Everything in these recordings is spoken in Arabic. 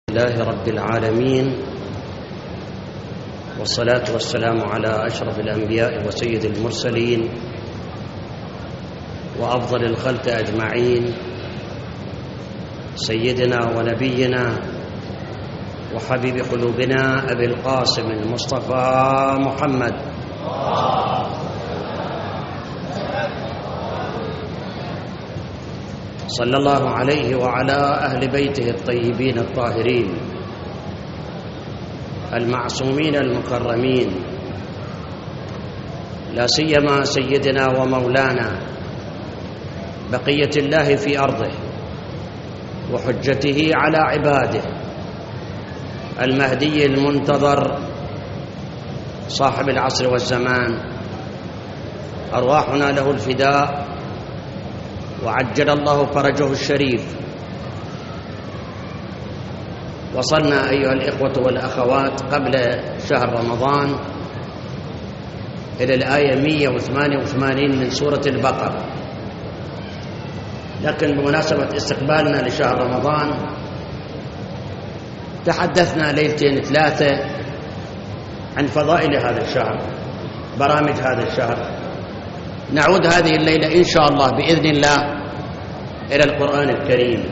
لله رب العالمين، والصلاة والسلام على أشرف الأنبياء وسيد المرسلين وأفضل الخلق أجمعين، سيدنا ونبينا وحبيب قلوبنا أبي القاسم المصطفى محمد صلى الله عليه وعلى أهل بيته الطيبين الطاهرين المعصومين المكرمين، لا سيما سيدنا ومولانا بقية الله في أرضه وحجته على عباده المهدي المنتظر صاحب العصر والزمان، أرواحنا له الفداء وعجل الله فرجه الشريف. وصلنا أيها الإخوة والأخوات قبل شهر رمضان إلى الآية 188 من سورة البقرة، لكن بمناسبة استقبالنا لشهر رمضان تحدثنا ليلتين ثلاثة عن فضائل هذا الشهر، برامج هذا الشهر. نعود هذه الليلة إن شاء الله بإذن الله إلى القرآن الكريم،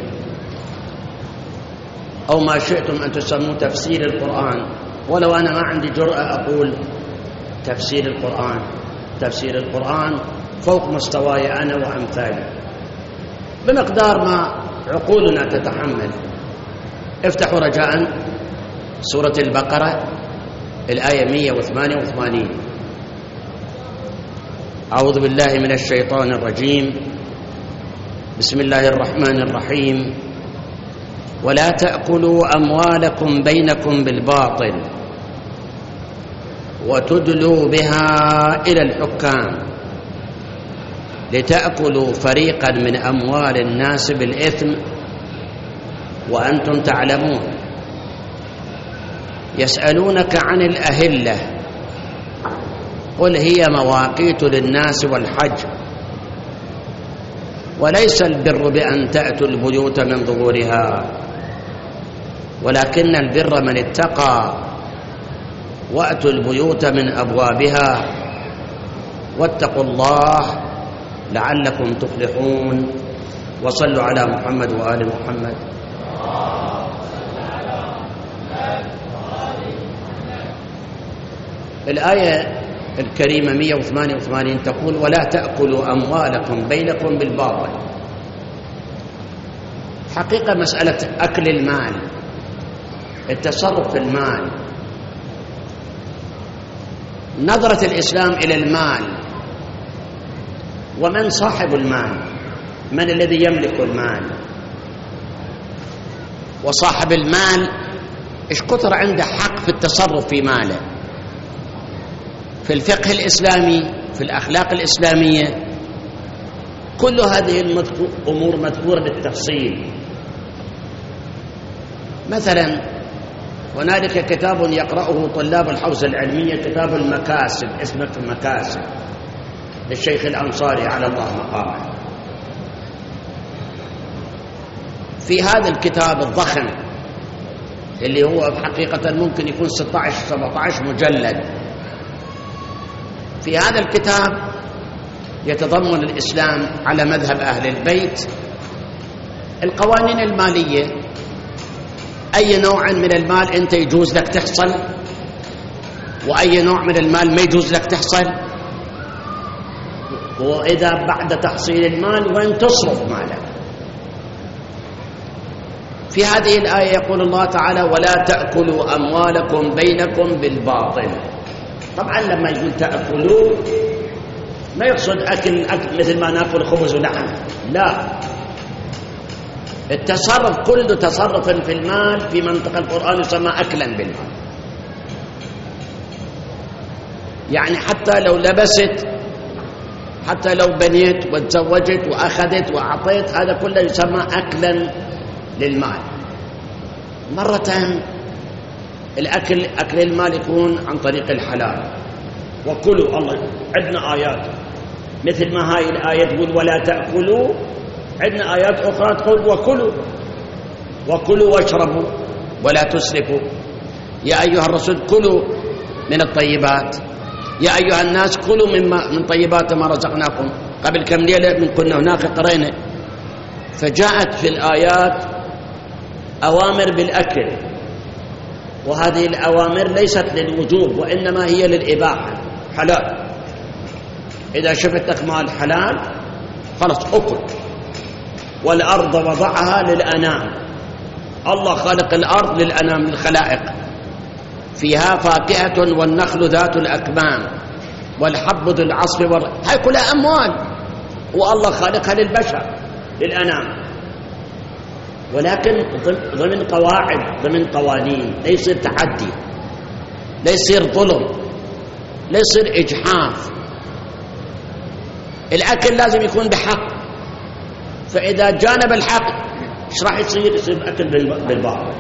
أو ما شئتم أن تسموا تفسير القرآن، ولو أنا ما عندي جرأة أقول تفسير القرآن. تفسير القرآن فوق مستواي أنا وأمثالي بمقدار ما عقولنا تتحمل. افتحوا رجاء سورة البقرة الآية 188. أعوذ بالله من الشيطان الرجيم، بسم الله الرحمن الرحيم. ولا تأكلوا أموالكم بينكم بالباطل وتدلوا بها إلى الحكام لتأكلوا فريقا من أموال الناس بالإثم وأنتم تعلمون. يسألونك عن الأهلة قل هي مواقيت للناس والحج وليس البر بأن تأتوا البيوت من ظهورها ولكن البر من اتقى وأتوا البيوت من أبوابها واتقوا الله لعلكم تفلحون. وصلوا على محمد وآل محمد. الآية الكريمة 188 تقول: ولا تأكلوا أموالكم بينكم بالباطل. حقيقة مسألة أكل المال، التصرف في المال، نظرة الإسلام إلى المال ومن صاحب المال، من الذي يملك المال، وصاحب المال إيش كثر عنده حق في التصرف في ماله. في الفقه الإسلامي، في الأخلاق الإسلامية، كل هذه الأمور مذكورة بالتفصيل. مثلا هنالك كتاب يقرأه طلاب الحوزة العلمية، كتاب المكاسب، اسمه المكاسب للشيخ الأنصاري على الله مقامه. في هذا الكتاب الضخم اللي هو حقيقة ممكن يكون 16-17 مجلد، في هذا الكتاب يتضمن الإسلام على مذهب أهل البيت القوانين المالية، أي نوع من المال أنت يجوز لك تحصل وأي نوع من المال ما يجوز لك تحصل، وإذا بعد تحصيل المال وين تصرف مالك. في هذه الآية يقول الله تعالى: ولا تأكلوا أموالكم بينكم بالباطل. طبعا لما يقول تأكلوا ما يقصد أكل مثل ما نأكل خبز ولحم، لا، التصرف كل تصرف في المال في منطقة القرآن يسمى أكلا بالمال. يعني حتى لو لبست، حتى لو بنيت وتزوجت وأخذت وأعطيت، هذا كله يسمى أكلا للمال. مرة الأكل، أكل المال يكون عن طريق الحلال، وكلوا. الله عندنا آيات مثل ما هاي الآية تقول ولا تأكلوا، عندنا آيات أخرى تقول وكلوا واشربوا. ولا تسرفوا. يا أيها الرسول كلوا من الطيبات، يا أيها الناس كلوا من طيبات ما رزقناكم. قبل كم ليلة من كنا هناك قرينا، فجاءت في الآيات أوامر بالأكل، وهذه الأوامر ليست للوجوب وإنما هي للإباحة، حلال. إذا شفت لك مال حلال خلاص أكل. والأرض وضعها للأنام، الله خالق الأرض للأنام للخلائق، فيها فاكهة والنخل ذات الأكمام والحب ذو العصف هاي كلها أموال، والله خالقها للبشر للأنام، ولكن ضمن قواعد ضمن قوانين، لا يصير تعدي، لا يصير ظلم، لا يصير إجحاف. الأكل لازم يكون بحق، فإذا جانب الحق ايش راح يصير؟ يصير أكل بالباطل.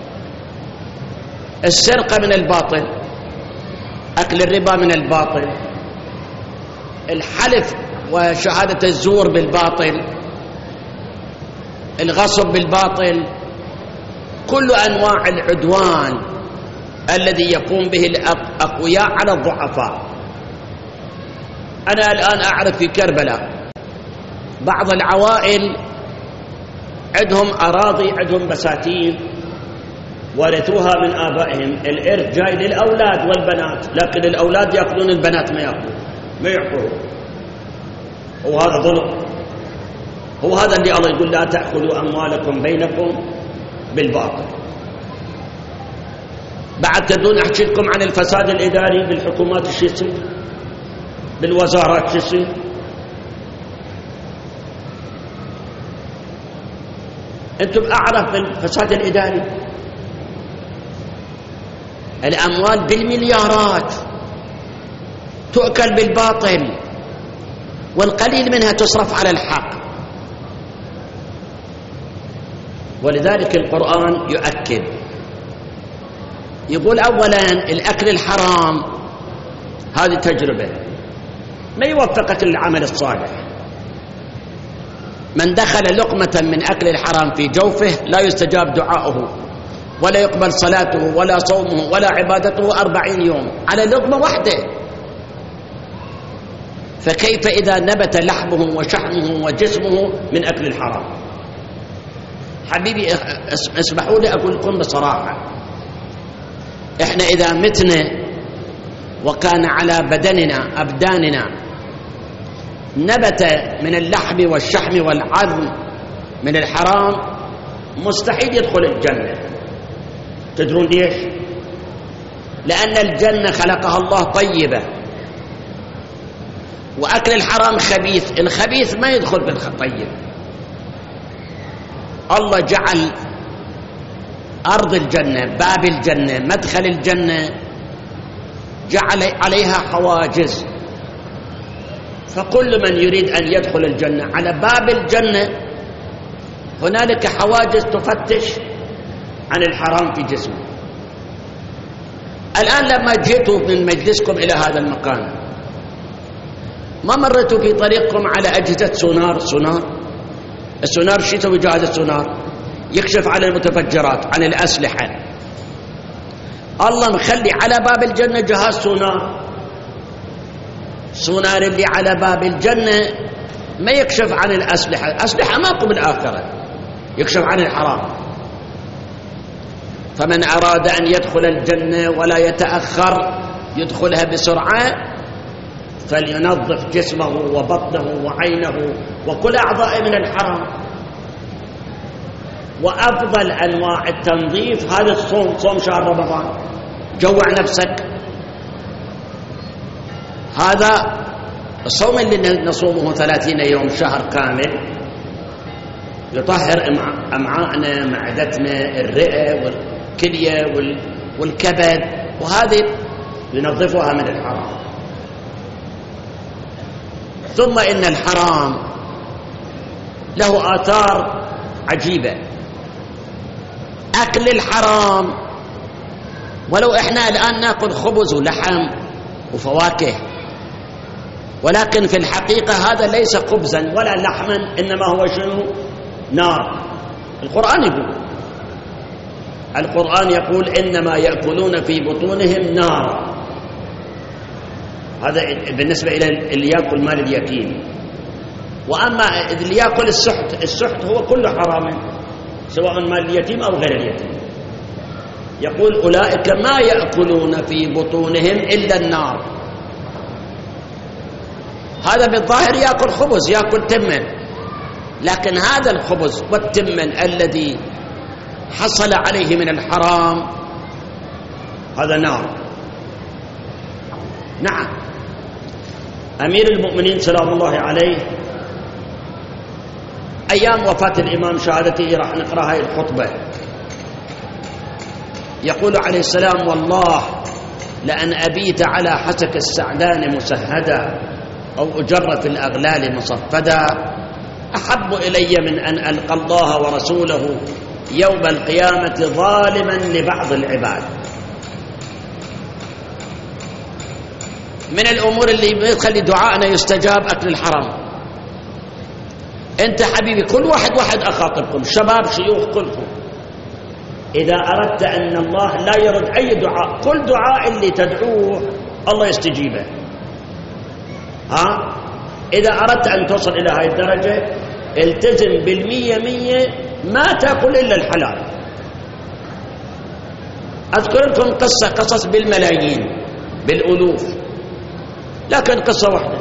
السرقة من الباطل، أكل الربا من الباطل، الحلف وشهادة الزور بالباطل، الغصب بالباطل، كل أنواع العدوان الذي يقوم به الأقوياء على الضعفاء. أنا الآن أعرف في كربلاء بعض العوائل عندهم أراضي، عندهم بساتين ورثوها من آبائهم، الإرث جاي للأولاد والبنات، لكن الأولاد يأكلون، البنات ما يأكلون، ما يعطون. وهذا ظلم. هو هذا اللي الله يقول لا تأكلوا أموالكم بينكم بالباطل. بعد تدون أحكي لكم عن الفساد الإداري بالحكومات شو يصير، بالوزارات شو يصير. أنتم أعرف بالفساد الإداري، الأموال بالمليارات تؤكل بالباطل، والقليل منها تصرف على الحق. ولذلك القرآن يؤكد، يقول أولا الأكل الحرام هذه تجربة ما يوفقك للعمل الصالح. من دخل لقمة من أكل الحرام في جوفه لا يستجاب دعاؤه ولا يقبل صلاته ولا صومه ولا عبادته 40 يوم على لقمة واحدة. فكيف إذا نبت لحمه وشحمه وجسمه من أكل الحرام؟ حبيبي اسمحوا لي أقول لكم بصراحة، إحنا إذا متنا وكان على بدننا أبداننا نبت من اللحم والشحم والعظم من الحرام مستحيل يدخل الجنة. تدرون ليش؟ لأن الجنة خلقها الله طيبة، وأكل الحرام خبيث، الخبيث ما يدخل بالطيب. الله جعل أرض الجنة، باب الجنة، مدخل الجنة، جعل عليها حواجز، فكل من يريد أن يدخل الجنة على باب الجنة هنالك حواجز تفتش عن الحرام في جسمه. الآن لما جئتوا من مجلسكم إلى هذا المكان ما مرتوا في طريقكم على أجهزة سونار؟ السونار شو يسوي جهاز السونار؟ يكشف عن المتفجرات، عن الأسلحة. الله مخلي على باب الجنة جهاز سونار اللي على باب الجنة ما يكشف عن الأسلحة، الأسلحة ماكو بالآخرة، يكشف عن الحرام. فمن أراد أن يدخل الجنة ولا يتأخر يدخلها بسرعة فلينظف جسمه وبطنه وعينه وكل أعضائه من الحرام. وأفضل أنواع التنظيف هذا الصوم، صوم شهر رمضان، جوع نفسك. هذا الصوم اللي نصومه 30 يوم شهر كامل يطهر أمعاءنا، معدتنا، الرئة والكلية والكبد، وهذه ينظفها من الحرام. ثم إن الحرام له آثار عجيبة. أكل الحرام، ولو إحنا الآن نأكل خبز ولحم وفواكه، ولكن في الحقيقة هذا ليس خبزا ولا لحما، إنما هو شنو؟ نار. القرآن يقول القرآن يقول إنما يأكلون في بطونهم نارا، هذا بالنسبة إلى اللي يأكل مال اليتيم. وأما اللي يأكل السحت هو كله حرام، سواء مال اليتيم أو غير اليتيم. يقول أولئك ما يأكلون في بطونهم إلا النار. هذا بالظاهر يأكل خبز، يأكل تمن، لكن هذا الخبز والتمن الذي حصل عليه من الحرام هذا نار. نعم، أمير المؤمنين سلام الله عليه أيام وفاة الإمام شهادته راح نقرأ هاي الخطبة. يقول عليه السلام: والله لأن أبيت على حسك السعدان مسهدا أو أجر في الأغلال مصفدا أحب إلي من أن ألقى الله ورسوله يوم القيامة ظالما لبعض العباد. من الأمور اللي يخلي دعاءنا يستجاب أكل الحرام. أنت حبيبي كل واحد أخاطبكم، شباب شيوخ كلكم، إذا أردت أن الله لا يرد أي دعاء، كل دعاء اللي تدعوه الله يستجيبه. إذا أردت أن تصل إلى هذه الدرجة التزم 100% ما تأكل إلا الحلال. أذكر لكم قصص بالملايين بالألوف، لكن قصة واحدة.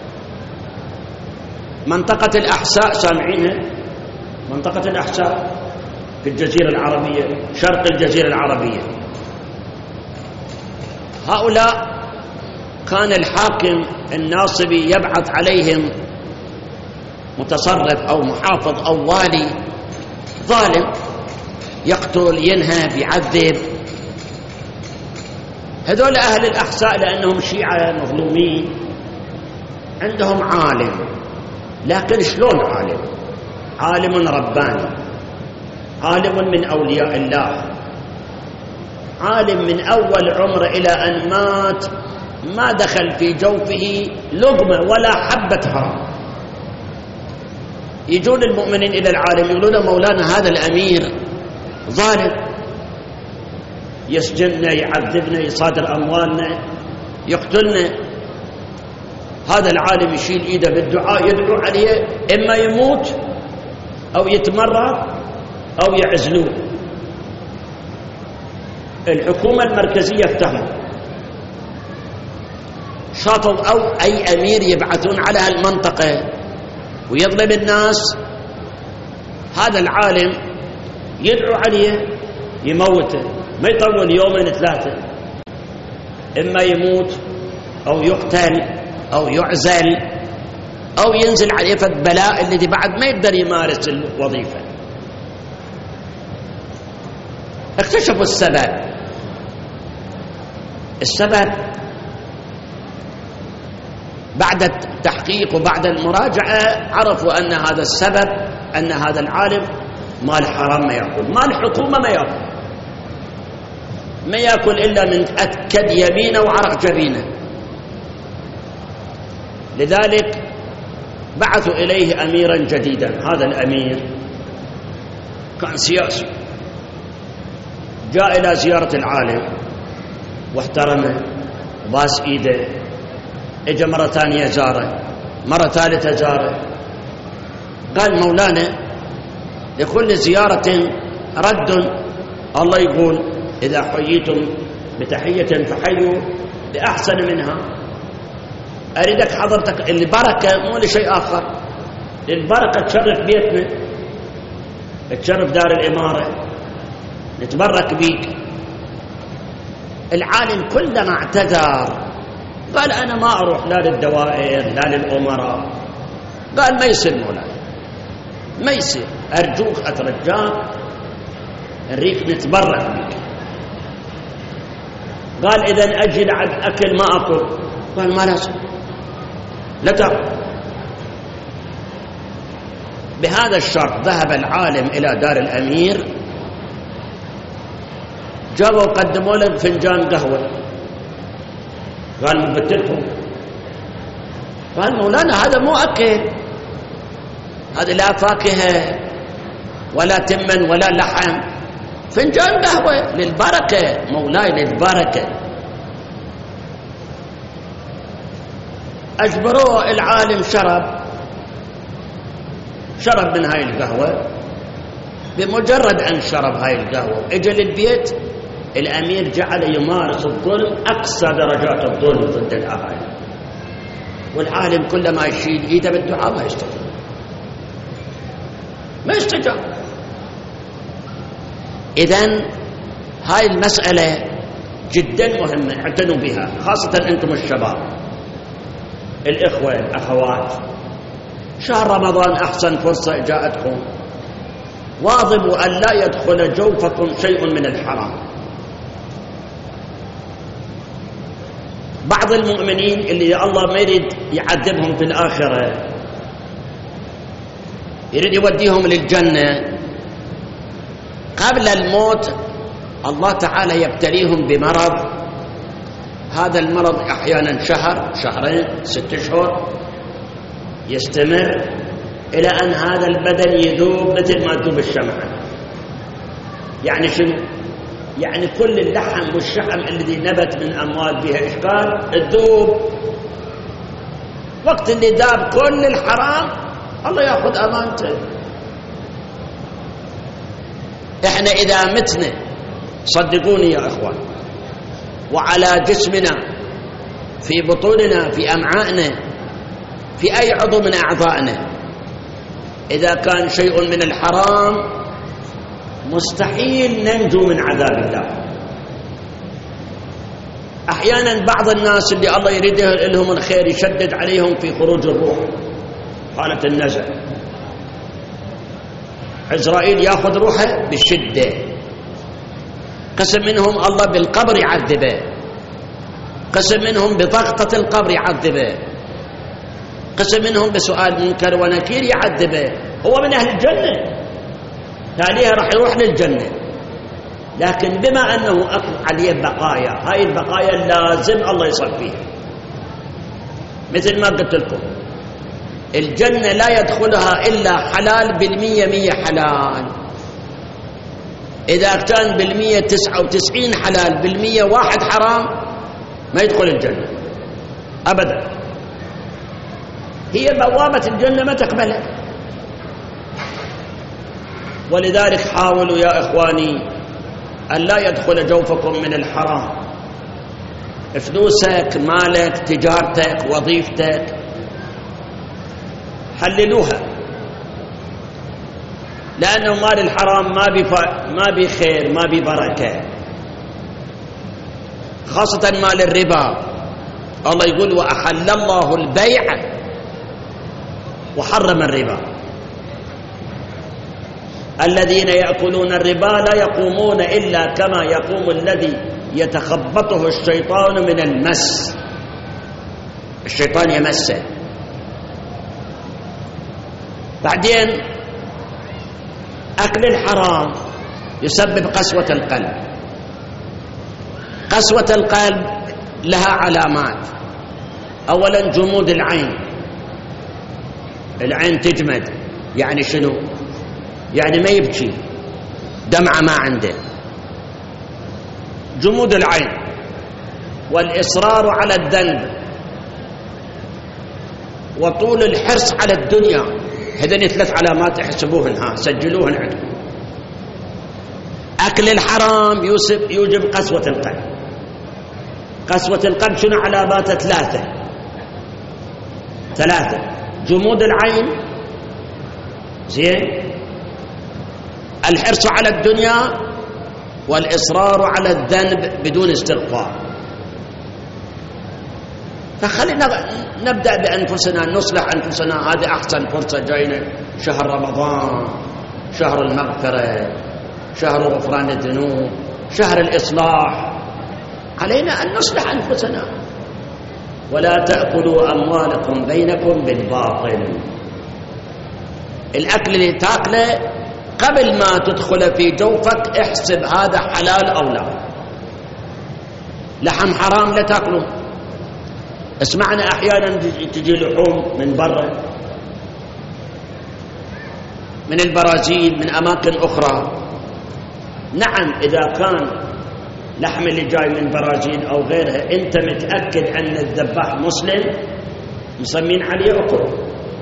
منطقة الأحساء، سامعينها؟ منطقة الأحساء في الجزيرة العربية، شرق الجزيرة العربية. هؤلاء كان الحاكم الناصبي يبعث عليهم متصرف أو محافظ أو والي ظالم، يقتل، ينهب، يعذب. هذول أهل الأحساء لأنهم شيعة مظلومين عندهم عالم، لكن شلون عالم؟ عالم رباني، عالم من أولياء الله، عالم من أول عمره إلى أن مات ما دخل في جوفه لقمة ولا حبة حرام. يجون المؤمنين إلى العالم يقولون: مولانا هذا الأمير ظالم، يسجننا، يعذبنا، يصادر أموالنا، يقتلنا. هذا العالم يشيل إيده بالدعاء، يدعو عليه إما يموت أو يتمرد أو يعزلوه. الحكومة المركزية اتهموا، شاطوا أو أي أمير يبعثون على المنطقة ويظلم الناس، هذا العالم يدعو عليه يموته، ما يطول يومين ثلاثة، إما يموت أو يقتل أو يعزل أو ينزل عليه بلاء الذي بعد ما يقدر يمارس الوظيفة. اكتشفوا السبب بعد التحقيق وبعد المراجعة عرفوا أن هذا السبب أن هذا العالم مال حرام ما يأكل، مال حكومة ما يأكل إلا من أكد يمينه وعرق جبينه. لذلك بعثوا إليه أميرا جديدا. هذا الأمير كان سياسي، جاء إلى زيارة العالم واحترمه وباس إيده، اجى مرة ثانية زاره، مرة ثالثة زاره. قال: مولانا لكل زيارة رد، الله يقول: إذا حييتم بتحية فحيوا بأحسن منها. أريدك حضرتك البركة مو لشيء آخر، البركة تشرف بيتنا، تشرف دار الإمارة، نتبرك بيك. العالم كلما اعتذر قال: أنا ما أروح لا للدوائر لا للأمراء. قال: ما يصير مولانا، ما يصير، أرجوك أترجاك نريك نتبرك بك. قال: إذن أجي لعد أكل ما أكل. قال: ما لازم، لا تأكل. بهذا الشرط ذهب العالم إلى دار الأمير، جابوا قدموا له فنجان قهوة. قال: مبتلكم. قال: مولانا هذا مو أكل، هذا لا فاكهة ولا تمن ولا لحم، فنجان قهوة للبركة مولاي، للبركة. أجبروه العالم شرب من هاي القهوة. بمجرد أن شرب هاي القهوة اجى للبيت، الأمير جعل يمارس الظلم، أقصى درجات الظلم ضد الأهالي. والعالم كلما يشيل إيده بالدعاء ما يستجاب. إذن هاي المسألة جدا مهمة، اعتنوا بها، خاصة أنتم الشباب، الإخوة الأخوات. شهر رمضان أحسن فرصة جاءتكم، واظبوا أن لا يدخل جوفكم شيء من الحرام. بعض المؤمنين اللي الله ما يريد يعذبهم في الآخرة، يريد يوديهم للجنة، قبل الموت الله تعالى يبتليهم بمرض. هذا المرض أحيانا شهر، شهرين، 6 أشهر، يستمر إلى أن هذا البدن يذوب مثل ما تذوب الشمعة. يعني شنو؟ يعني كل اللحم والشحم الذي نبت من أموال بها إشكال تذوب. وقت اللي ذاب كل الحرام الله يأخذ أمانته. إحنا إذا متنا صدقوني يا أخوان، وعلى جسمنا، في بطوننا، في أمعائنا، في أي عضو من أعضائنا، إذا كان شيء من الحرام مستحيل ننجو من عذاب الله. أحيانا بعض الناس اللي الله يريد لهم الخير يشدد عليهم في خروج الروح، حالة النزع، عزرائيل يأخذ روحه بشدة. قسم منهم الله بالقبر يعذبه، قسم منهم بضغطة القبر يعذبه، قسم منهم بسؤال منكر ونكير يعذبه. هو من أهل الجنة، تاليها راح يروح للجنة، لكن بما أنه أكل عليه بقايا، هاي البقايا لازم الله يصفيها. مثل ما قلت لكم، الجنة لا يدخلها إلا حلال 100 حلال. إذا كان 99 حلال 101 حرام ما يدخل الجنة أبدا. هي بوابة الجنة ما تقبلها. ولذلك حاولوا يا إخواني أن لا يدخل جوفكم من الحرام. فلوسك، مالك، تجارتك، وظيفتك، حللوها، لأنه مال الحرام ما بخير، ما ببركة، خاصة مال الربا. الله يقول وأحل الله البيع وحرم الربا. الذين يأكلون الربا لا يقومون إلا كما يقوم الذي يتخبطه الشيطان من المس. الشيطان يمسه. بعدين أكل الحرام يسبب قسوة القلب. قسوة القلب لها علامات. أولا جمود العين، العين تجمد. يعني شنو؟ يعني ما يبكي، دمعة ما عنده. جمود العين. والإصرار على الذنب، وطول الحرص على الدنيا. هذين 3 علامات احسبوهن، سجلوهن عندكم. أكل الحرام يوجب قسوة القلب. قسوة القلب شنو علاماتها؟ 3. جمود العين، زين، الحرص على الدنيا، والإصرار على الذنب بدون استغفار. فخلينا نبدأ بأنفسنا، نصلح أنفسنا. هذه أحسن فرصة جاينا، شهر رمضان، شهر المغفرة، شهر غفران الذنوب، شهر الإصلاح. علينا أن نصلح أنفسنا. ولا تأكلوا أموالكم بينكم بالباطل. الأكل اللي تاكله قبل ما تدخل في جوفك احسب هذا حلال أو لا. لحم حرام لا تاكله. اسمعنا أحيانا تجي لحوم من برا، من البرازيل، من أماكن أخرى، نعم إذا كان لحم اللي جاي من برازيل أو غيرها أنت متأكد أن الذباح مسلم مسمين عليه أكل.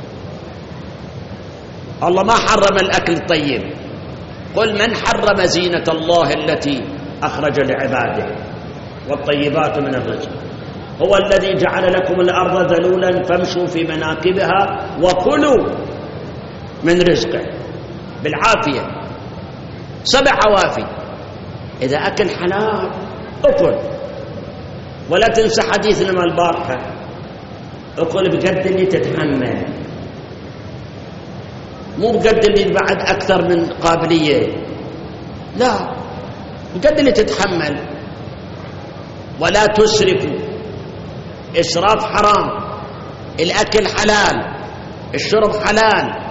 الله ما حرم الأكل الطيب، قل من حرم زينة الله التي أخرج لعباده والطيبات من الرزق، هو الذي جعل لكم الأرض ذلولا فامشوا في مناكبها وكلوا من رزقه بالعافية 7 عوافي. إذا أكل حلال أكل، ولا تنسى حديثنا من البارحة، أكل بقد اللي تتحمل، مو بقد اللي بعد أكثر من قابلية، لا بقد اللي تتحمل. ولا تسرفوا، إسراف حرام، الأكل حلال، الشرب حلال.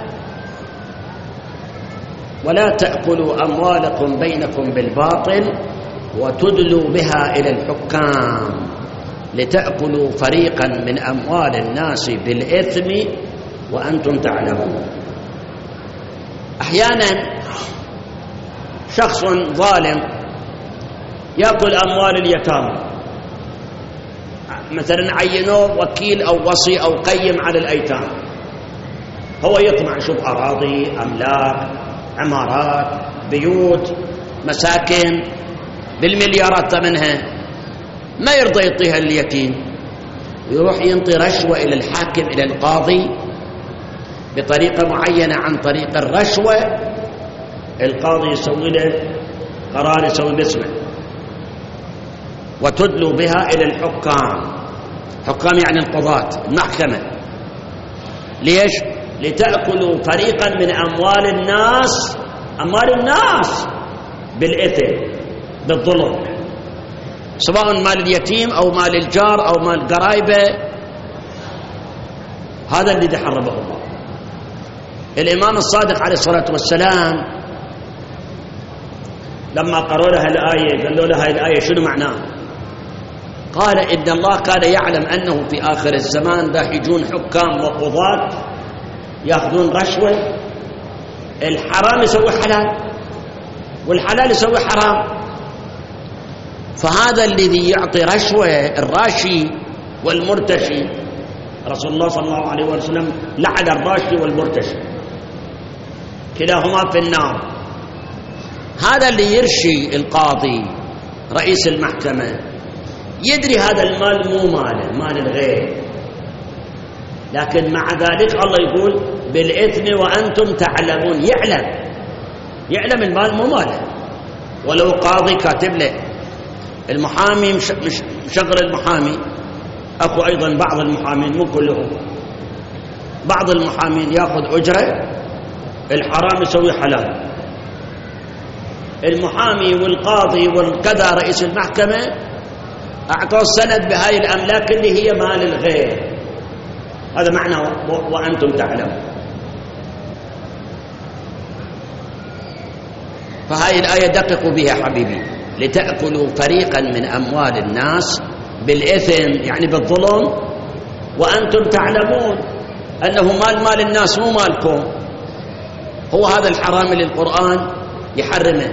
ولا تأكلوا أموالكم بينكم بالباطل وتدلوا بها إلى الحكام لتأكلوا فريقا من أموال الناس بالإثم وأنتم تعلمون. أحيانا شخص ظالم يأكل أموال اليتامى، مثلا عينوه وكيل أو وصي أو قيم على الأيتام، هو يطمع يشوف أراضي، أملاك، عمارات، بيوت، مساكن بالمليارات ثمنها، ما يرضى يعطيها اليتيم، ويروح ينطي رشوة إلى الحاكم إلى القاضي بطريقة معينة. عن طريق الرشوة القاضي يسوي له قرار يسوي باسمه، وتدلوا بها إلى الحكام، حكام يعني القضاة، المحكمة. ليش؟ لتأكلوا فريقا من أموال الناس، أموال الناس بالإثم بالظلم، سواء مال اليتيم أو مال الجار أو مال قرايبه. هذا الذي حرمه الله. الإمام الصادق عليه الصلاة والسلام لما قرأوا لها الآية قالوا لها هذه الآية شنو معناها؟ قال إن الله كان يعلم أنه في آخر الزمان راح يجون حكام وقضاة يأخذون رشوة، الحرام يسوي حلال والحلال يسوي حرام. فهذا الذي يعطي رشوة الراشي والمرتشي، رسول الله صلى الله عليه وسلم لعن الراشي والمرتشي كلاهما في النار. هذا اللي يرشي القاضي رئيس المحكمة يدري هذا المال مو ماله، مال الغير، لكن مع ذلك الله يقول بالإثم وأنتم تعلمون. يعلم المال مو ماله، ولو قاضي كاتب له، المحامي مشغل المحامي، أكو أيضا بعض المحامين مو كلهم، بعض المحامين يأخذ أجرة، الحرام يسوي حلال. المحامي والقاضي والكذا رئيس المحكمة أعطوا السند بهاي الأملاك اللي هي مال الغير. هذا معنى وأنتم تعلمون. فهاي الآية دققوا بها حبيبي، لتأكلوا فريقا من أموال الناس بالإثم يعني بالظلم وأنتم تعلمون أنه مال الناس مو مالكم. هو هذا الحرام اللي القرآن يحرمه.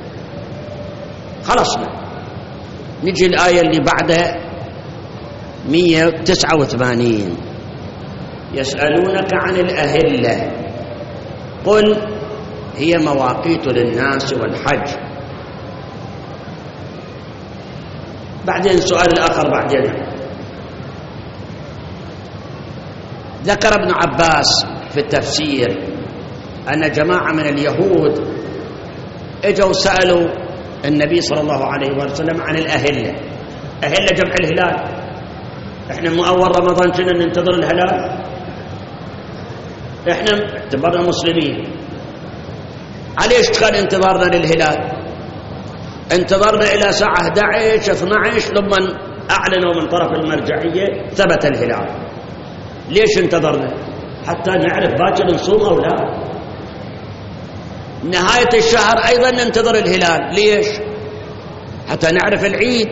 خلصنا. نجي الآية اللي بعدها 189. يسألونك عن الأهلة قل هي مواقيت للناس والحج. بعدين السؤال الآخر بعدين. ذكر ابن عباس في التفسير أن جماعة من اليهود اجوا سألوا النبي صلى الله عليه وسلم عن الأهلة. أهلة جمع الهلال. احنا من أول رمضان كنا ننتظر الهلال، احنا اعتبرنا مسلمين. عليش كان انتظارنا للهلال؟ انتظرنا إلى ساعة 11-12 لما أعلنوا من طرف المرجعية ثبت الهلال. ليش انتظرنا؟ حتى نعرف باكر نصوم أو لا. نهاية الشهر أيضا ننتظر الهلال. ليش؟ حتى نعرف العيد.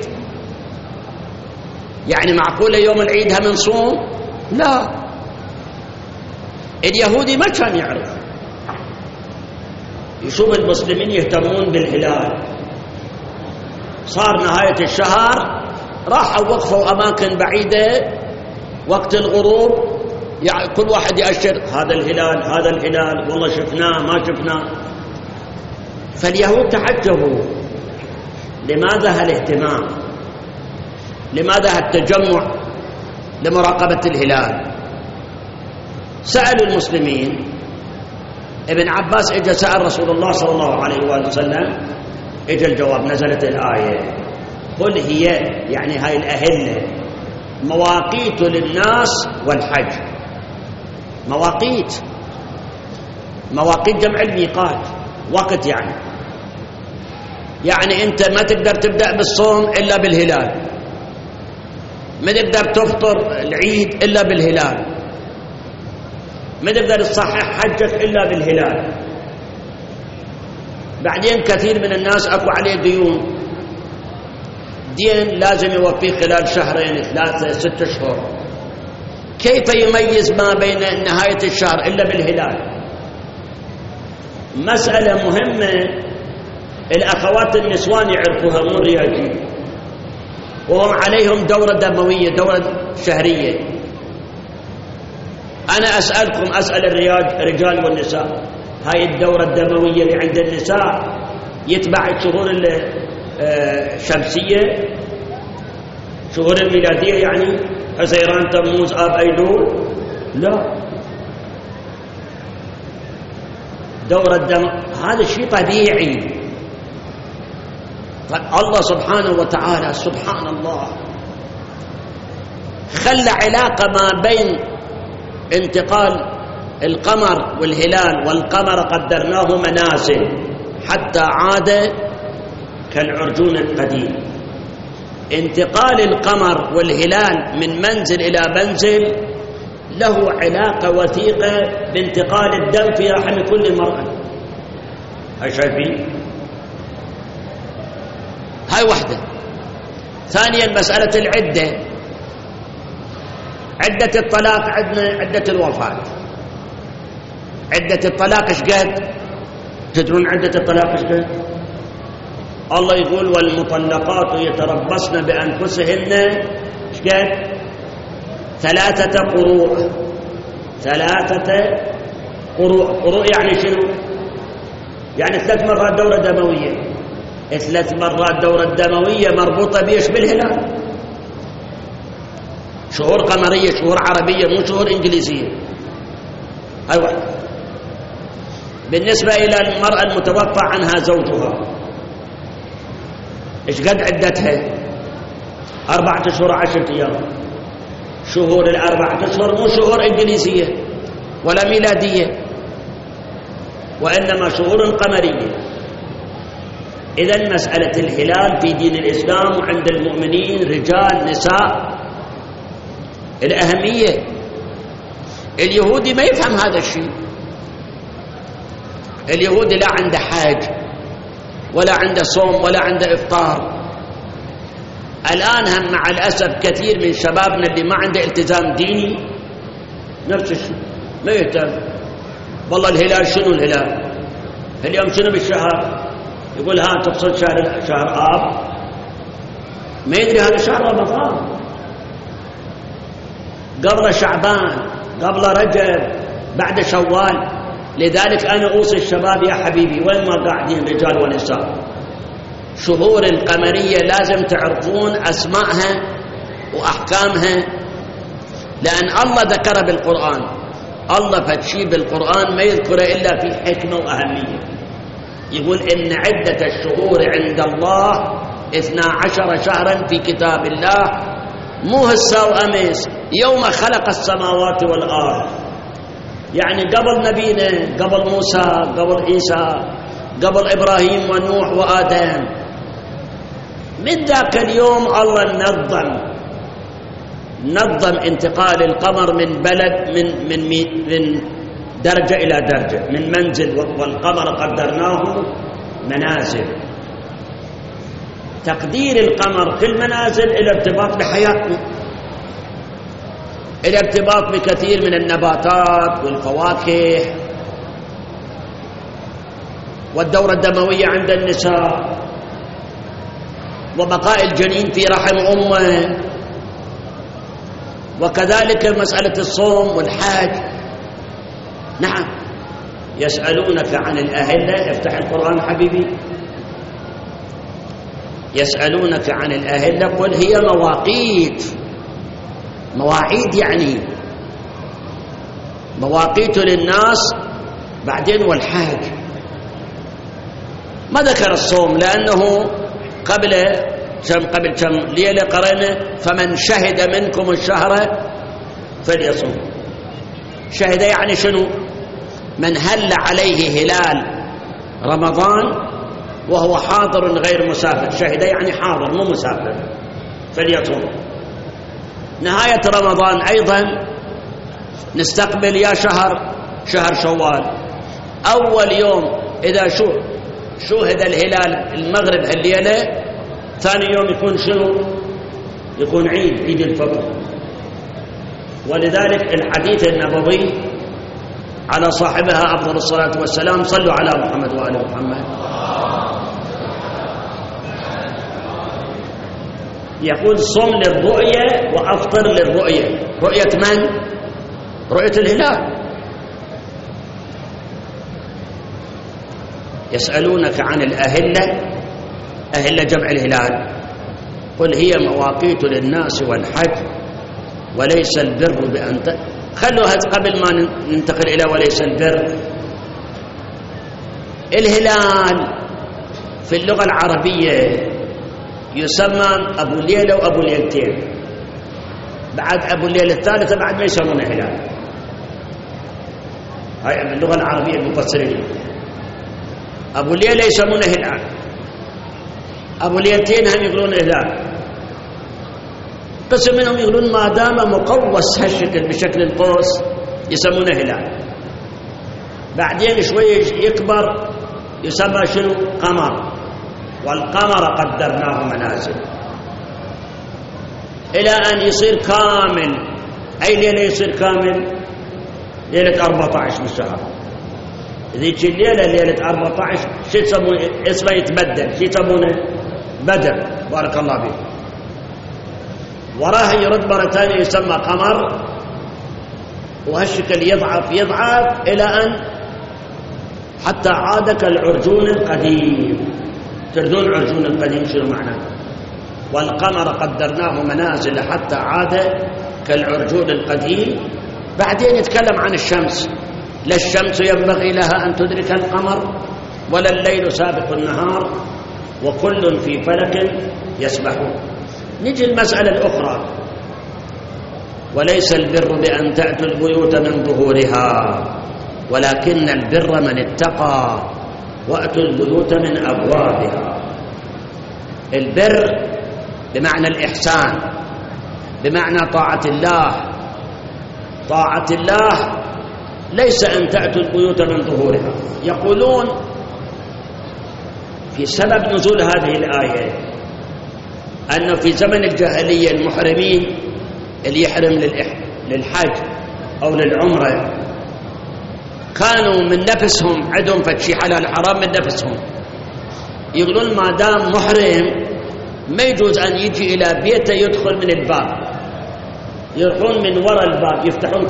يعني معقولة يوم العيد هم نصوم؟ لا. اليهودي ما كان يعرف، يشوف المسلمين يهتمون بالهلال. صار نهاية الشهر راحوا وقفوا أماكن بعيدة وقت الغروب، يعني كل واحد يأشر هذا الهلال هذا الهلال، والله شفناه ما شفناه. فاليهود تعجبوا، لماذا هالاهتمام؟ لماذا هالتجمع لمراقبة الهلال؟ سألوا المسلمين. ابن عباس اجى سأل رسول الله صلى الله عليه وآله وسلم، اجى الجواب، نزلت الآية قل هي، يعني هاي الأهلة مواقيت للناس والحج. مواقيت جمع الميقات، وقت يعني أنت ما تقدر تبدأ بالصوم إلا بالهلال، ما تقدر تفطر العيد إلا بالهلال، ما تقدر تصحح حجك إلا بالهلال. بعدين كثير من الناس أكو عليه دين لازم يوفيه خلال شهرين 3 6 أشهر، كيف يميز ما بين نهاية الشهر إلا بالهلال؟ مسألة مهمة الأخوات النسوان يعرفوها، مو الرياجين، وهم عليهم دورة دموية، دورة شهرية. أنا أسألكم، أسأل الرجال والنساء، هاي الدورة الدموية اللي عند النساء يتبع الشهور الشمسية، شهور الميلادية، يعني حزيران تموز آب أيلول؟ لا، دورة الدم هذا شيء طبيعي. الله سبحانه وتعالى سبحان الله خلى علاقة ما بين انتقال القمر والهلال، والقمر قدرناه منازل حتى عاد كالعرجون القديم. انتقال القمر والهلال من منزل إلى منزل له علاقة وثيقة بانتقال الدم في رحم كل مرأة. هاي شايفين؟ هاي واحدة. ثانيا مسألة العدة، عدة الطلاق عندنا عدة الوفاة. عدة الطلاق ايش قد؟ تدرون عدة الطلاق ايش قد؟ الله يقول والمطلقات يتربصن بأنفسهن ايش قد؟ 3 قروء. 3 قروء. قروء يعني شنو؟ يعني 3 مرات دورة دموية. 3 مرات دورة دموية مربوطة بيش؟ بالهلال. شهور قمرية، شهور عربية، مو شهور إنجليزية. هاي واحدة. بالنسبة إلى المرأة المتوفى عنها زوجها إيش قد عدتها؟ 4 أشهر 10 أيام. شهور 4 أشهر مو شهور إنجليزية ولا ميلادية، وإنما شهور قمرية. إذن مسألة الهلال في دين الإسلام وعند المؤمنين رجال نساء الأهمية. اليهودي ما يفهم هذا الشيء. اليهودي لا عنده حاج ولا عنده صوم ولا عنده إفطار. الآن هم مع الأسف كثير من شبابنا اللي ما عنده التزام ديني نفس الشيء، ما يهتم. والله الهلال شنو الهلال؟ اليوم شنو بالشهر؟ يقول ها تقصد شهر آب، ما يدري هذا شهر رمضان، قبل شعبان، قبل رجب، بعد شوال. لذلك أنا أوصي الشباب يا حبيبي وين ما قاعدين رجال ونساء، شهور القمرية لازم تعرفون أسمائها وأحكامها، لأن الله ذكر بالقرآن. الله فتشي بالقرآن ما يذكره إلا في حكمة وأهمية. يقول إن عدة الشهور عند الله 12 شهرا في كتاب الله، مو هسه وأمس، يوم خلق السماوات والأرض. يعني قبل نبينا، قبل موسى، قبل عيسى، قبل إبراهيم ونوح وآدم. من ذاك اليوم الله نظم انتقال القمر من بلد من درجة إلى درجة، من منزل، والقمر قدرناه منازل. تقدير القمر في المنازل إلى ارتباط بحياتنا، إلى ارتباط بكثير من النباتات والفواكه. والدورة الدموية عند النساء، وبقاء الجنين في رحم أمه، وكذلك مسألة الصوم والحج. نعم. يسألونك عن الأهلة، افتح القرآن حبيبي. يسألونك عن الأهلة قل هي مواقيت، مواعيد يعني مواقيت للناس، بعدين والحاج. ما ذكر الصوم لأنه قبل كم ليلة قرأنا فمن شهد منكم الشهر فليصوم. شهد يعني شنو؟ من هل عليه هلال رمضان وهو حاضر غير مسافر. شهد يعني حاضر مو مسافر، فليصوم. نهاية رمضان أيضا نستقبل يا شهر شوال. أول يوم إذا شوهد الهلال المغرب الليلة، ثاني يوم يكون شنو؟ يكون عيد الفطر. ولذلك الحديث النبوي على صاحبها أفضل الصلاة والسلام: صلوا على محمد وآل محمد. يقول: صم للرؤية وأفطر للرؤية. رؤية من؟ رؤية الهلال. يسألونك عن الأهلة، أهلة جمع الهلال، قل هي مواقيت للناس والحج وليس البر بأن خلوا قبل ما ننتقل إلى وليس البر. الهلال في اللغة العربية يسمى أبو ليلة وأبو ليلتين. بعد أبو الليلة الثالثة بعد ما يسمونه هلال. هاي باللغة العربية المفسرين. أبو ليلة يسمونه هلال، أبو ليلتين هم يقولون هلال. قسم منهم يقولون ما دام مقوس هالشكل بشكل القوس يسمونه هلال. بعدين شوية يكبر يسمى شنو؟ قمر. والقمر قدرناه منازل إلى أن يصير كامل. أي ليلة يصير كامل؟ ليلة 14 من الشهر. ذيك الليلة ليلة 14 شو يسمونه؟ اسمه يتبدل، شو يسمونه؟ بدر. بارك الله فيك. وراه يرد مرة ثانية يسمى قمر، وهالشكل يضعف إلى أن حتى عاد كالعرجون القديم. تردون عرجون القديم شنو معناه؟ والقمر قدرناه منازل حتى عاد كالعرجون القديم. بعدين يتكلم عن الشمس: لا الشمس ينبغي لها أن تدرك القمر ولا الليل سابق النهار وكل في فلك يسبحون. نجي المسألة الأخرى: وليس البر بأن تأتوا البيوت من ظهورها ولكن البر من اتقى وأتوا البيوت من أبوابها. البر بمعنى الإحسان، بمعنى طاعة الله. طاعة الله ليس أن تأتوا البيوت من ظهورها. يقولون في سبب نزول هذه الآية أنه في زمن الجاهلية المحرمين اللي يحرم للحج أو للعمرة كانوا من نفسهم عندهم فتشي حلال حرام من نفسهم، يقولون ما دام محرم ما يجوز أن يجي إلى بيته يدخل من الباب، يروحون من وراء الباب يفتحون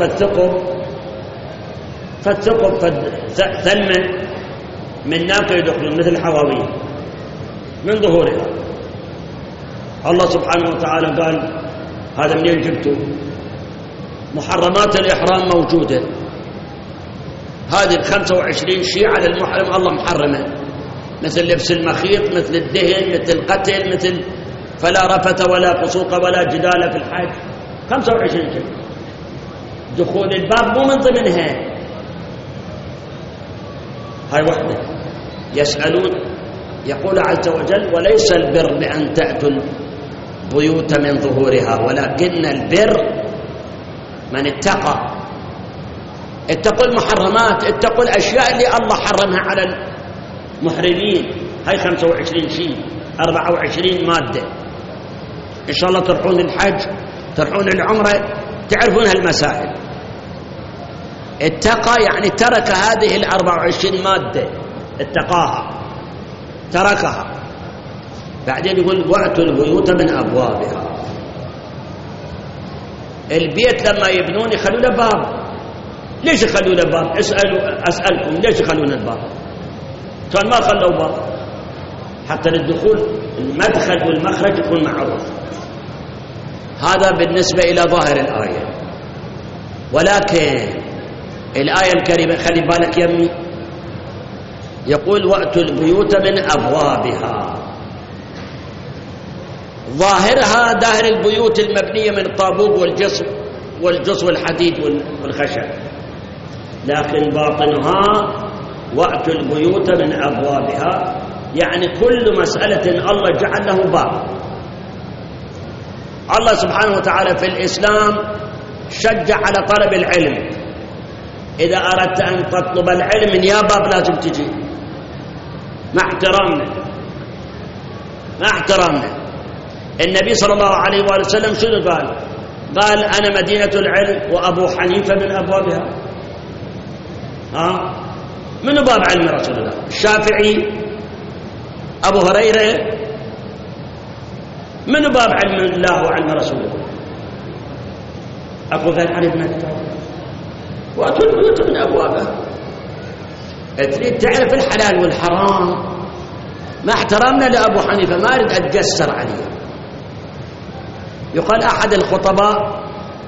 فالثقب ثلما من ناقة يدخلون مثل الحواويل من ظهورها. الله سبحانه وتعالى قال: هذا منين جبتوا؟ محرمات الإحرام موجودة، هذه 25 شيء على المحرم الله محرمه، مثل لبس المخيط، مثل الدهن، مثل القتل، مثل فلا رفث ولا فسوق ولا جدال في الحج. 25 شيء. دخول الباب مو من ضمنها. هاي وحدة. يسألون، يقول عز وجل: وليس البر بأن تأتوا البيوت من ظهورها ولكن البر من اتقى. اتقوا المحرمات، اتقوا الأشياء اللي الله حرمها على المحرمين. هاي 25 شيء، 24 مادة. إن شاء الله تروحون الحج، تروحون العمرة، تعرفون هالمسائل. اتقى يعني ترك هذه 24 مادة اتقاها تركها. بعدين يقول وأتوا البيوت من أبوابها. البيت لما يبنون يخلون له باب. ليش يخلون له باب؟ أسألكم ليش يخلون الباب؟ كان ما خلوا باب حتى للدخول المدخل والمخرج يكون معروف. هذا بالنسبة إلى ظاهر الآية. ولكن الآية الكريمة خلي بالك يمي، يقول وأتوا البيوت من أبوابها. ظاهرها ظاهر البيوت المبنية من الطابوق والجص والحديد والخشب، لكن باطنها وأتوا البيوت من أبوابها، يعني كل مسألة الله جعل له باب. الله سبحانه وتعالى في الإسلام شجع على طلب العلم. إذا أردت أن تطلب العلم من يا باب لازم تجي، مع احترامنا. النبي صلى الله عليه وآله وسلم شنو قال؟ قال أنا مدينة العلم وأبو حنيفة من أبوابها. منو باب علم رسول الله؟ الشافعي؟ أبو هريرة؟ منو باب علم الله وعلم رسول الله؟ أبو ذر علي بن أبي طالب. وأتوا البيوت من أبوابها. تريد تعرف الحلال والحرام، ما احترامنا لأبو حنيفة، ما أريد أتجسر عليه. يقال أحد الخطباء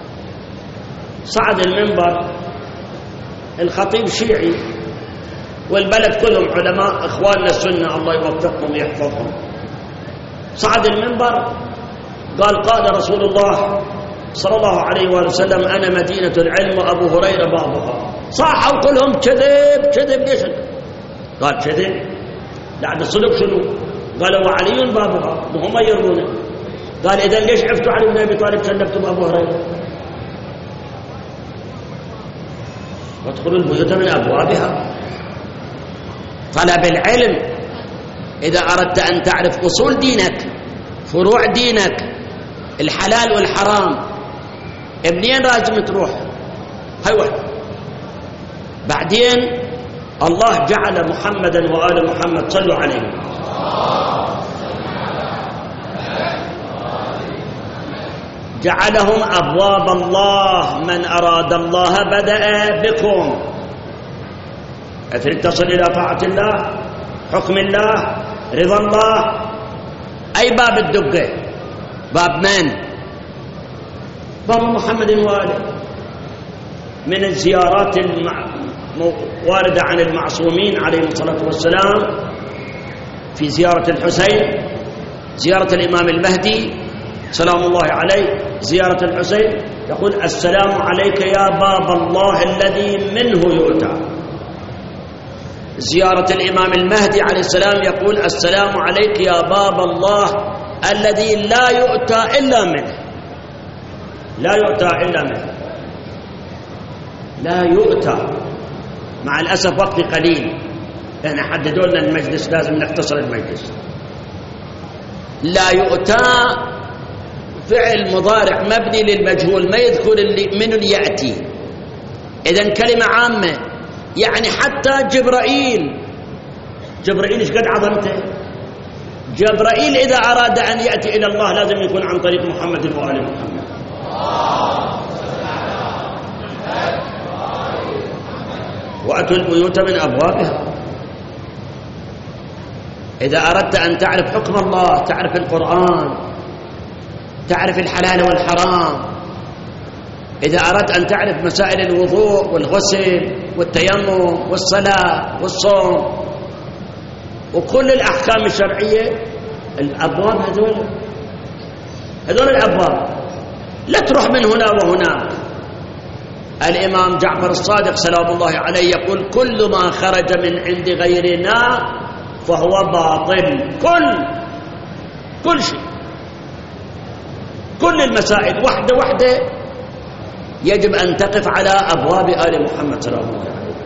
صعد المنبر، الخطيب شيعي والبلد كلهم علماء إخواننا السنة الله يوفقهم ويحفظهم. صعد المنبر قال رسول الله صلى الله عليه وآله وسلم أنا مدينة العلم وأبو هريرة بابها. صاحوا كلهم كذب. ليش؟ قال كذب؟ بعد الصدق شنو؟ قالوا وعلي بابها وهم يرمونه. قال إذا ليش عفتوا علي بن أبي طالب كلفتم أبو هريرة؟ وادخلوا البيوت من أبوابها. طلب العلم إذا أردت أن تعرف أصول دينك، فروع دينك، الحلال والحرام، منين لازم تروح؟ هاي واحد. بعدين الله جعل محمدا وآل محمد صلوا عليه جعلهم أبواب الله. من أراد الله بدأ بكم. تصل إلى طاعة الله، حكم الله، رضا الله. أي باب الدقة؟ باب من؟ باب محمد وآله. من الزيارات واردة عن المعصومين عليهم الصلاة والسلام في زيارة الحسين، زيارة الإمام المهدي سلام الله عليه، زيارة الحسين يقول السلام عليك يا باب الله الذي منه يؤتى. زيارة الإمام المهدي عليه السلام يقول السلام عليك يا باب الله الذي لا يؤتى إلا منه. لا يؤتى إلا منه، لا يؤتى. مع الأسف وقت قليل، يعني حددوا لنا المجلس لازم نختصر المجلس. لا يؤتى فعل مضارع مبني للمجهول، ما يذكر من يأتي. إذن كلمة عامة، يعني حتى جبرائيل إيش قد عظمته؟ جبرائيل إذا أراد أن يأتي إلى الله لازم يكون عن طريق محمد وآل محمد. وأتوا البيوت من أبوابها. إذا أردت أن تعرف حكم الله، تعرف القرآن، تعرف الحلال والحرام، إذا أردت أن تعرف مسائل الوضوء والغسل والتيمم والصلاة والصوم وكل الأحكام الشرعية، الأبواب هذول الأبواب. لا تروح من هنا وهناك. الإمام جعفر الصادق سلام الله عليه يقول كل ما خرج من عند غيرنا فهو باطل. كل شيء، كل المسائل واحدة يجب أن تقف على أبواب آل محمد صلى الله عليه وسلم.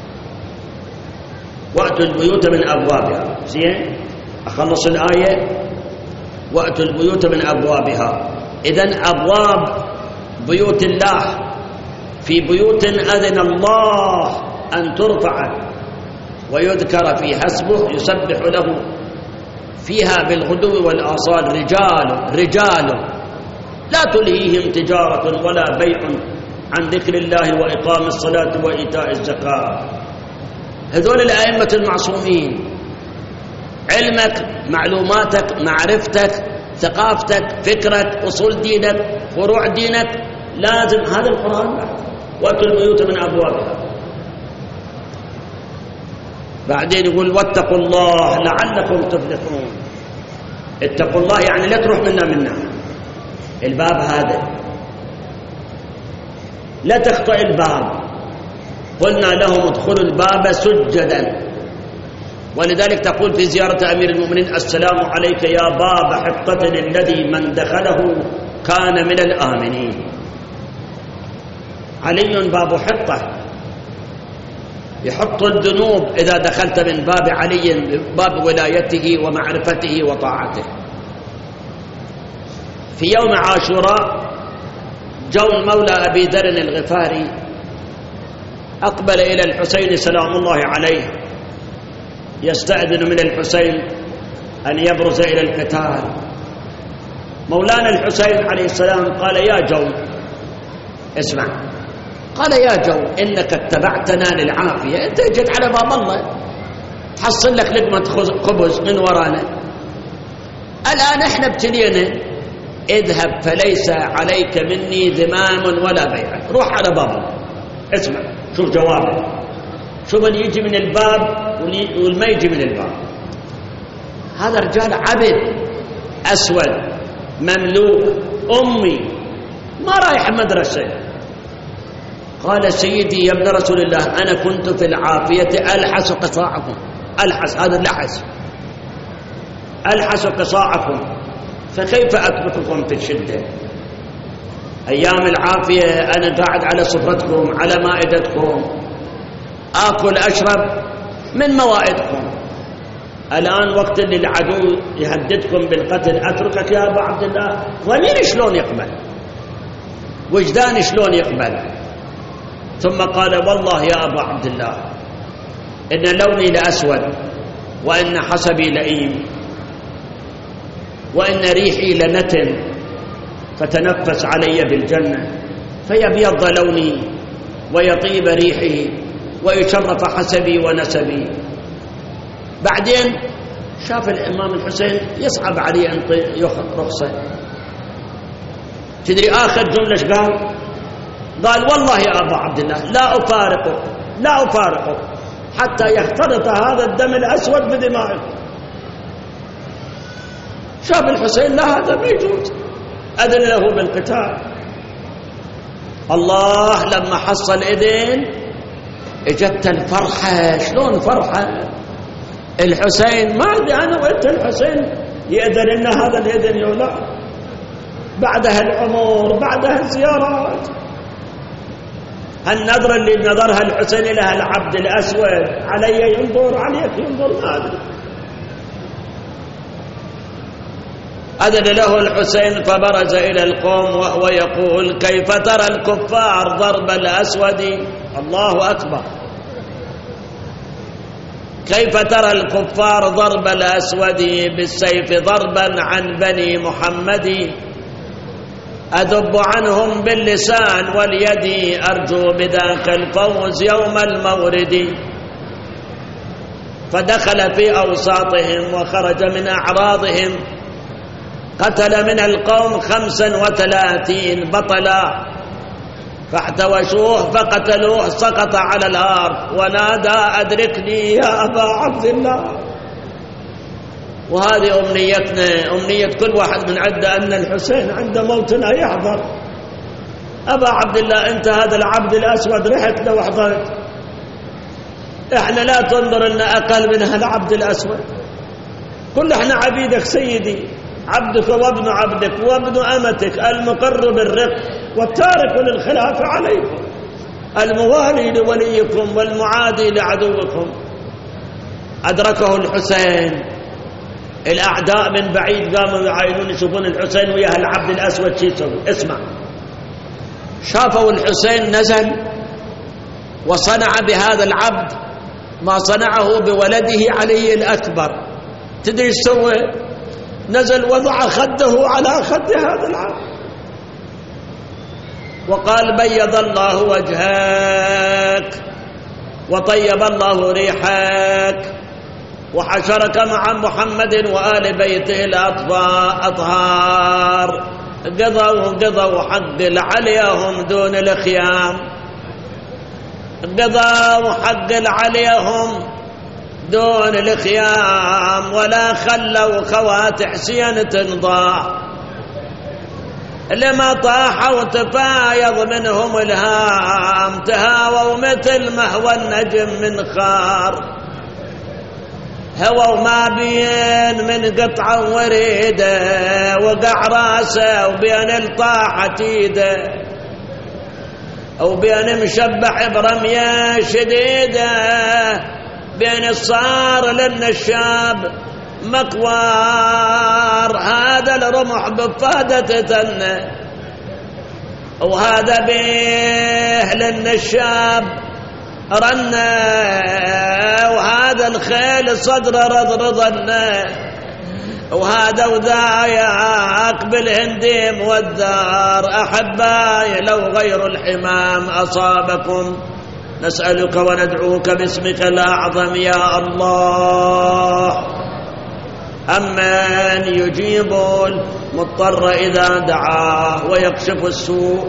وأتوا البيوت من أبوابها. زين، أخلص الآية. وأتوا البيوت من أبوابها. إذن أبواب بيوت الله في بيوت أذن الله أن ترفع ويذكر فيها اسمه يسبح له فيها بالغدو والآصال رجال لا تلهيهم تجارة ولا بيع عن ذكر الله وإقام الصلاة وإيتاء الزكاة. هذول الأئمة المعصومين، علمك، معلوماتك، معرفتك، ثقافتك، فكرك، أصول دينك، فروع دينك، لازم هذا القرآن. وأتوا البيوت من أبوابها. بعدين يقول واتقوا الله لعلكم تفلحون. اتقوا الله يعني لا تروح منا الباب هذا، لا تخطئ الباب. قلنا لهم ادخلوا الباب سجدا، ولذلك تقول في زيارة أمير المؤمنين السلام عليك يا باب حطة الذي من دخله كان من الآمنين. علي باب حطة، يحط الذنوب إذا دخلت من باب علي، باب ولايته ومعرفته وطاعته. في يوم عاشوراء جو مولى أبي ذر الغفاري أقبل إلى الحسين سلام الله عليه يستأذن من الحسين أن يبرز إلى القتال. مولانا الحسين عليه السلام قال يا جو اسمع، قال يا جو إنك اتبعتنا للعافية، أنت جيت على باب الله تحصل لك لقمة خبز من ورانا، الآن احنا ابتلينا، اذهب فليس عليك مني ذمام ولا بيعة، روح على باب الله. اسمع شوف جوابه، شوف اللي يجي من الباب والما يجي من الباب. هذا رجال عبد أسود مملوك أمي ما رايح مدرسة. قال سيدي يا ابن رسول الله أنا كنت في العافية ألحس قصاعكم، ألحس هذا اللحس، ألحس قصاعكم، فكيف أترككم في الشدة؟ أيام العافية أنا قاعد على سفرتكم على مائدتكم، آكل أشرب من موائدكم. الآن وقت اللي العدو يهددكم بالقتل أتركك يا أبا عبد الله؟ ضميري شلون يقبل؟ وجداني شلون يقبل؟ ثم قال والله يا أبا عبد الله إن لوني لأسود وإن حسبي لئيم وإن ريحي لنتن، فتنفس علي بالجنة فيبيض لوني ويطيب ريحي ويشرف حسبي ونسبي. بعدين شاف الإمام الحسين يصعب عليه أن يأخذ رخصة. تدري آخر جملة قال والله يا أبا عبد الله لا أفارقه حتى يختلط هذا الدم الأسود بدمائكم. شاف الحسين لا هذا ما يجوز، أذن له بالقتال. الله لما حصل إذن اجت الفرحة. شلون فرحة؟ الحسين ما أدري أنا وإنت الحسين يأذن لنا هذا الإذن يولا، بعدها الأمور، بعدها الزيارات. النظرة اللي نظرها الحسين لها العبد الأسود، علي ينظر عليك ينظر، ما أدري. أذن له الحسين فبرز إلى القوم وهو يقول كيف ترى الكفار ضرب الأسود؟ الله أكبر. كيف ترى الكفار ضرب الأسود بالسيف ضربا عن بني محمد؟ أذب عنهم باللسان واليد أرجو بذاك الفوز يوم المورد. فدخل في أوساطهم وخرج من أعراضهم، قتل من القوم 35 بطلا، فاحتوشوه فقتلوه، سقط على الأرض ونادى أدركني يا أبا عبد الله. وهذه أمنيتنا، أمنية كل واحد من عدة، أن الحسين عند موتنا يحضر. أبا عبد الله أنت هذا العبد الأسود رحت لو حضرت، إحنا لا تنظر أن أقل من هالعبد الأسود، كل إحنا عبيدك سيدي، عبدك وابن عبدك وابن أمتك، المقر بالرق والتارك للخلافة عليكم، الموالي لوليكم والمعادي لعدوكم. أدركه الحسين، الأعداء من بعيد قاموا يعاينون يشوفون الحسين وياه العبد الأسود شو يسوي. اسمع، شافوا الحسين نزل وصنع بهذا العبد ما صنعه بولده علي الأكبر. تدري ايش سوى؟ نزل وضع خده على خد هذا العام وقال بيض الله وجهك وطيب الله ريحك وحشرك مع محمد وآل بيته الأطهار. قضوا حق العليهم دون الخيام، قضوا حق العليهم دون الخيام، ولا خلوا خوات حسين تنضاع. لما طاحوا تفايض منهم الهام، تهاووا مثل ما هو النجم من خار. هووا ما بين من قطعة وريدة وقع راسه وبين الطاحة ايده، وبين مشبح برمية شديدة، بين الصار للنشاب مكوار. هذا الرمح بفادة تنه وهذا به للنشاب رنه، وهذا الخيل صدر رضرضنه، وهذا وذاياك بالهنديم والدار. أحباي لو غير الحمام أصابكم نسألك وندعوك باسمك الأعظم يا الله. أمن يجيب المضطر إذا دعاه ويكشف السوء،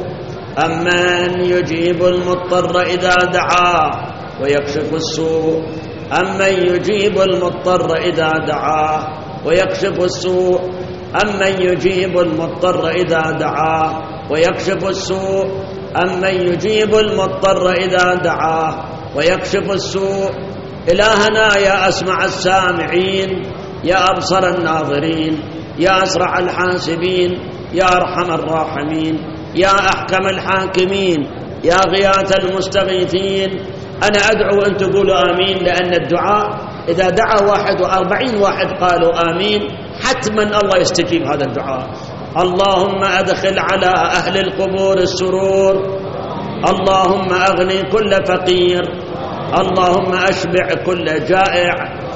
أمن يجيب المضطر إذا دعاه ويكشف السوء، أمن يجيب المضطر إذا دعاه ويكشف السوء، أمن يجيب المضطر إذا دعاه ويكشف السوء، أمن يجيب المضطر إذا دعاه ويكشف السوء. إلهنا يا أسمع السامعين، يا أبصر الناظرين، يا أسرع الحاسبين، يا أرحم الراحمين، يا أحكم الحاكمين، يا غياث المستغيثين. أنا أدعو أن تقولوا آمين، لأن الدعاء إذا دعا 41 واحد قالوا آمين حتما الله يستجيب هذا الدعاء. اللهم أدخل على أهل القبور السرور، اللهم أغني كل فقير، اللهم أشبع كل جائع،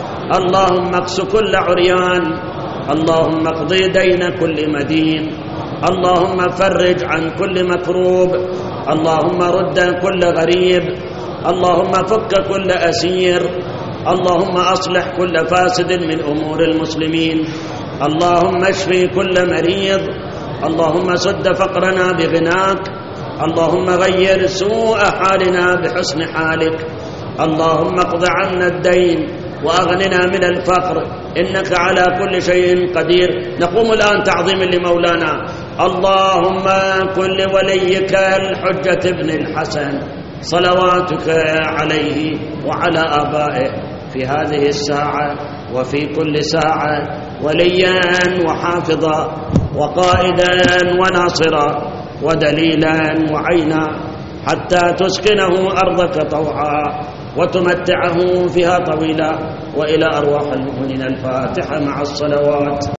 اللهم اكس كل عريان، اللهم اقضي دين كل مدين، اللهم فرج عن كل مكروب، اللهم رد كل غريب، اللهم فك كل أسير، اللهم أصلح كل فاسد من أمور المسلمين، اللهم اشفي كل مريض، اللهم سد فقرنا بغناك، اللهم غير سوء حالنا بحسن حالك، اللهم اقض عنا الدين وأغننا من الفقر، إنك على كل شيء قدير. نقوم الآن تعظيما لمولانا. اللهم كن لوليك الحجة بن الحسن صلواتك عليه وعلى آبائه في هذه الساعة وفي كل ساعة وليا وحافظا وقائدا وناصرا ودليلا وعينا، حتى تسكنه أرضك طوعا وتمتعه فيها طويلا. وإلى أرواح المؤمنين الفاتحة مع الصلوات.